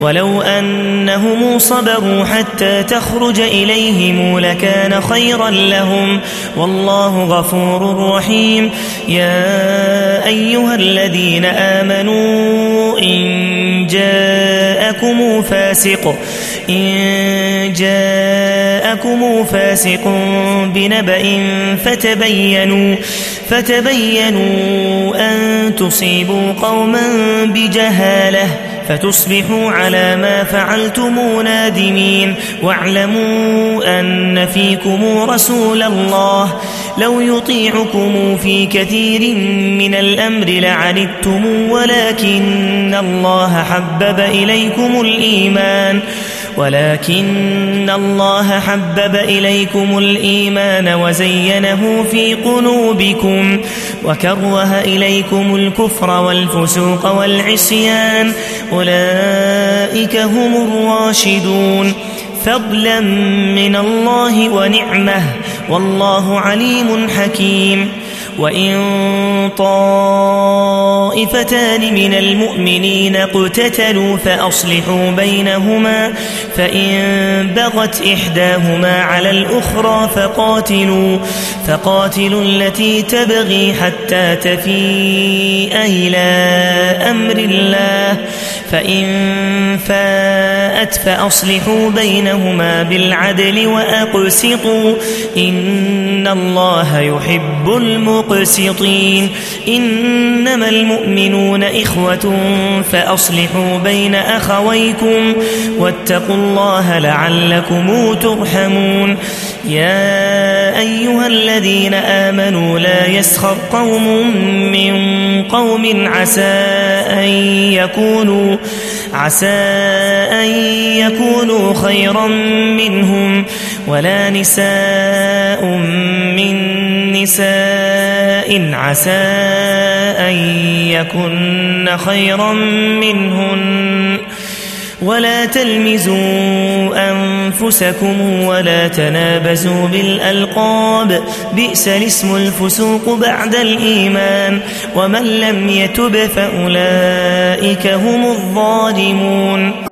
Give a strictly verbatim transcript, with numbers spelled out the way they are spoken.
ولو أنهم صبروا حتى تخرج إليهم لكان خيرا لهم والله غفور رحيم. يا أيها الذين آمنوا إن جاءكم فاسق إن جاءكم فاسق بنبأ فتبينوا فتبينوا أن تصيبوا قوما بجهالة فتصبحوا على ما فعلتم نادمين. واعلموا أن فيكم رسول الله لو يطيعكم في كثير من الأمر لعنتم ولكن الله حبب إليكم الإيمان ولكن الله حبب إليكم الإيمان وزينه في قلوبكم وكره إليكم الكفر والفسوق والعصيان أولئك هم الراشدون فضلا من الله ونعمه والله عليم حكيم. وإن طائفتان من المؤمنين اقتتلوا فأصلحوا بينهما فإن بغت إحداهما على الأخرى فقاتلوا فقاتلوا التي تبغي حتى تفيء إلى أمر الله فإن فاءت فأصلحوا بينهما بالعدل وأقسطوا إن الله يحب المقسطين. إنما المؤمنون إخوة فأصلحوا بين أخويكم واتقوا الله لعلكم ترحمون. يا أيها الذين آمنوا لا يسخر قوم من قوم عسى أن يكونوا عسى أن يكونوا خيرا منهم ولا نساء من نساء عسى أن يكن خيرا منهن ولا تلمزوا أنفسكم ولا تنابزوا بالألقاب بئس الاسم الفسوق بعد الإيمان ومن لم يتب فأولئك هم الظالمون.